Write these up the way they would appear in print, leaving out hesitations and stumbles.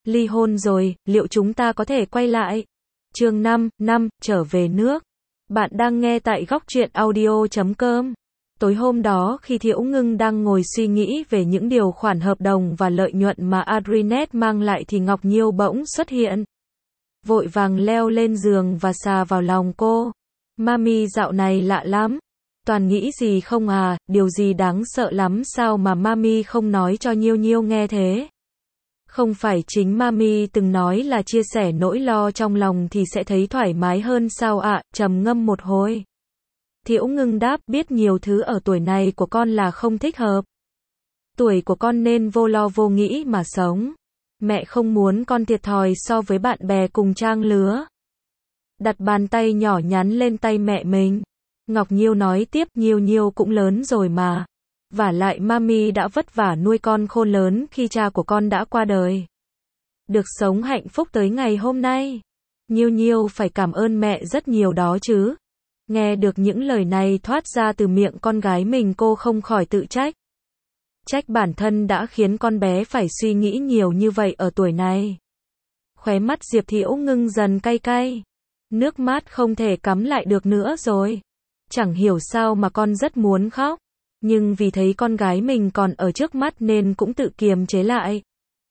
ly hôn rồi, liệu chúng ta có thể quay lại? Chương 5, trở về nước. Bạn đang nghe tại góc truyện audio.com. Tối hôm đó khi Thiễu Ngưng đang ngồi suy nghĩ về những điều khoản hợp đồng và lợi nhuận mà Adrinet mang lại thì Ngọc Nhiêu bỗng xuất hiện. Vội vàng leo lên giường và xà vào lòng cô. Mami dạo này lạ lắm. Toàn nghĩ gì không à, điều gì đáng sợ lắm sao mà Mami không nói cho Nhiêu Nhiêu nghe thế? Không phải chính Mami từng nói là chia sẻ nỗi lo trong lòng thì sẽ thấy thoải mái hơn sao ạ? Trầm ngâm một hồi. Thiễu Ngưng đáp, biết nhiều thứ ở tuổi này của con là không thích hợp. Tuổi của con nên vô lo vô nghĩ mà sống. Mẹ không muốn con thiệt thòi so với bạn bè cùng trang lứa. Đặt bàn tay nhỏ nhắn lên tay mẹ mình. Ngọc Nhiêu nói tiếp, Nhiêu Nhiêu cũng lớn rồi mà. Vả lại Mami đã vất vả nuôi con khôn lớn khi cha của con đã qua đời. Được sống hạnh phúc tới ngày hôm nay. Nhiêu Nhiêu phải cảm ơn mẹ rất nhiều đó chứ. Nghe được những lời này thoát ra từ miệng con gái mình, cô không khỏi tự trách. Trách bản thân đã khiến con bé phải suy nghĩ nhiều như vậy ở tuổi này. Khóe mắt Diệp Thiễu Ngưng dần cay cay. Nước mắt không thể cắm lại được nữa rồi. Chẳng hiểu sao mà con rất muốn khóc. Nhưng vì thấy con gái mình còn ở trước mắt nên cũng tự kiềm chế lại.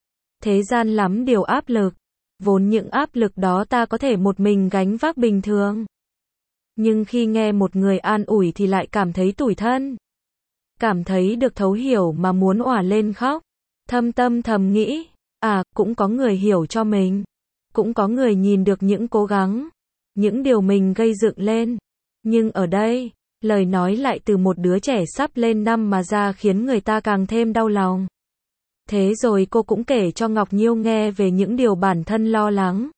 Thế gian lắm điều áp lực. Vốn những áp lực đó ta có thể một mình gánh vác bình thường. Nhưng khi nghe một người an ủi thì lại cảm thấy tủi thân. Cảm thấy được thấu hiểu mà muốn òa lên khóc. Thâm tâm thầm nghĩ, cũng có người hiểu cho mình. Cũng có người nhìn được những cố gắng, những điều mình gây dựng lên. Nhưng ở đây, lời nói lại từ một đứa trẻ sắp lên năm mà ra khiến người ta càng thêm đau lòng. Thế rồi cô cũng kể cho Ngọc Nhiêu nghe về những điều bản thân lo lắng.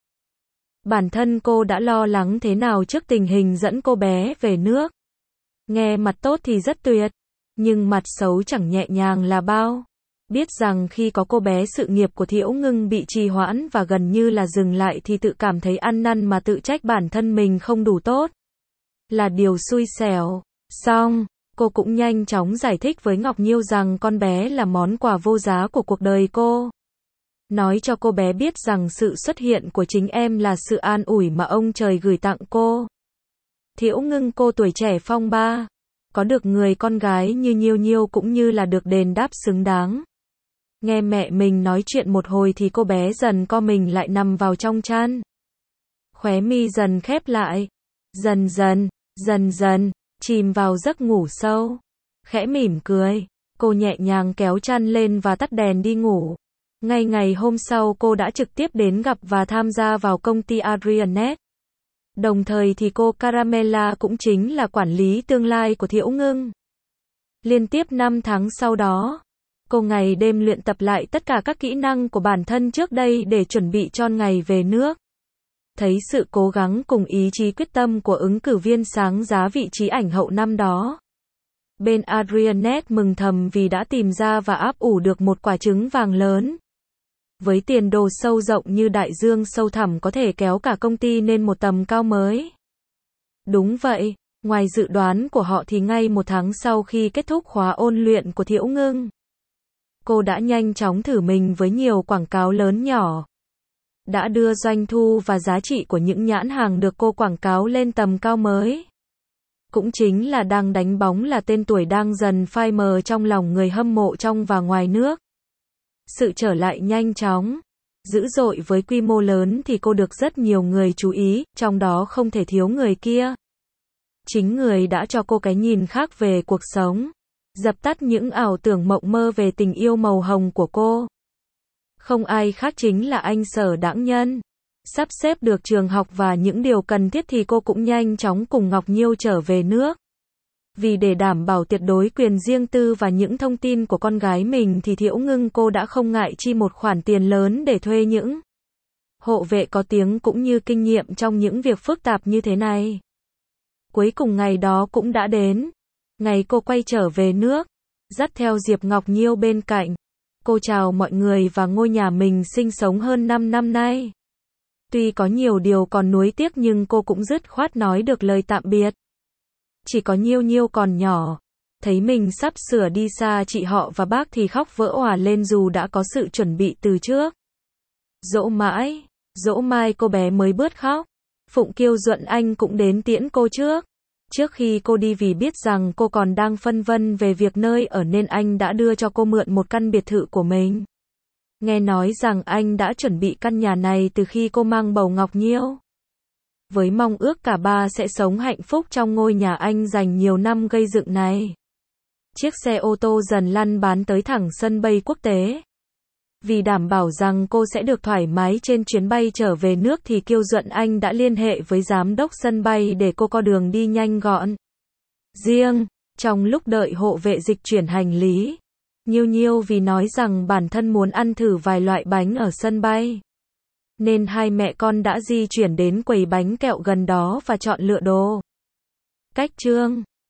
Bản thân cô đã lo lắng thế nào trước tình hình dẫn cô bé về nước. Nghe mặt tốt thì rất tuyệt, nhưng mặt xấu chẳng nhẹ nhàng là bao. Biết rằng khi có cô bé sự nghiệp của Thiễu Ngưng bị trì hoãn và gần như là dừng lại thì tự cảm thấy ăn năn mà tự trách bản thân mình không đủ tốt. Là điều xui xẻo. Xong, cô cũng nhanh chóng giải thích với Ngọc Nhiêu rằng con bé là món quà vô giá của cuộc đời cô. Nói cho cô bé biết rằng sự xuất hiện của chính em là sự an ủi mà ông trời gửi tặng cô. Thiễu Ngưng cô tuổi trẻ phong ba. Có được người con gái như Nhiêu Nhiêu cũng như là được đền đáp xứng đáng. Nghe mẹ mình nói chuyện một hồi thì cô bé dần co mình lại nằm vào trong chăn. Khóe mi dần khép lại. Dần dần, chìm vào giấc ngủ sâu. Khẽ mỉm cười, cô nhẹ nhàng kéo chăn lên và tắt đèn đi ngủ. Ngay ngày hôm sau cô đã trực tiếp đến gặp và tham gia vào công ty Adrianet. Đồng thời thì cô Caramella cũng chính là quản lý tương lai của Thiễu Ngưng. Liên tiếp 5 tháng sau đó, cô ngày đêm luyện tập lại tất cả các kỹ năng của bản thân trước đây để chuẩn bị cho ngày về nước. Thấy sự cố gắng cùng ý chí quyết tâm của ứng cử viên sáng giá vị trí ảnh hậu năm đó. Bên Adrianet mừng thầm vì đã tìm ra và áp ủ được một quả trứng vàng lớn. Với tiền đồ sâu rộng như đại dương sâu thẳm có thể kéo cả công ty lên một tầm cao mới. Đúng vậy, ngoài dự đoán của họ thì ngay 1 tháng sau khi kết thúc khóa ôn luyện của Thiễu Ngưng, cô đã nhanh chóng thử mình với nhiều quảng cáo lớn nhỏ. Đã đưa doanh thu và giá trị của những nhãn hàng được cô quảng cáo lên tầm cao mới. Cũng chính là đang đánh bóng là tên tuổi đang dần phai mờ trong lòng người hâm mộ trong và ngoài nước. Sự trở lại nhanh chóng, dữ dội với quy mô lớn thì cô được rất nhiều người chú ý, trong đó không thể thiếu người kia. Chính người đã cho cô cái nhìn khác về cuộc sống, dập tắt những ảo tưởng mộng mơ về tình yêu màu hồng của cô. Không ai khác chính là anh Sở Đãng Nhân. Sắp xếp được trường học và những điều cần thiết thì cô cũng nhanh chóng cùng Ngọc Nhiêu trở về nước. Vì để đảm bảo tuyệt đối quyền riêng tư và những thông tin của con gái mình thì Thiễu Ngưng cô đã không ngại chi một khoản tiền lớn để thuê những hộ vệ có tiếng cũng như kinh nghiệm trong những việc phức tạp như thế này. Cuối cùng ngày đó cũng đã đến. Ngày cô quay trở về nước, dắt theo Diệp Ngọc Nhiêu bên cạnh. Cô chào mọi người và ngôi nhà mình sinh sống hơn 5 năm nay. Tuy có nhiều điều còn nuối tiếc nhưng cô cũng dứt khoát nói được lời tạm biệt. Chỉ có Nhiêu Nhiêu còn nhỏ, thấy mình sắp sửa đi xa chị họ và bác thì khóc vỡ òa lên dù đã có sự chuẩn bị từ trước. Dỗ mãi cô bé mới bớt khóc. Phụng Kiêu Duận Anh cũng đến tiễn cô trước. Trước khi cô đi, vì biết rằng cô còn đang phân vân về việc nơi ở nên anh đã đưa cho cô mượn một căn biệt thự của mình. Nghe nói rằng anh đã chuẩn bị căn nhà này từ khi cô mang bầu Ngọc Nhiêu. Với mong ước cả ba sẽ sống hạnh phúc trong ngôi nhà anh dành nhiều năm gây dựng này. Chiếc xe ô tô dần lăn bánh tới thẳng sân bay quốc tế. Vì đảm bảo rằng cô sẽ được thoải mái trên chuyến bay trở về nước thì Kiêu Duận Anh đã liên hệ với giám đốc sân bay để cô có đường đi nhanh gọn. Riêng, trong lúc đợi hộ vệ dịch chuyển hành lý, Nhiêu vì nói rằng bản thân muốn ăn thử vài loại bánh ở sân bay. Nên hai mẹ con đã di chuyển đến quầy bánh kẹo gần đó và chọn lựa đồ. Cách chương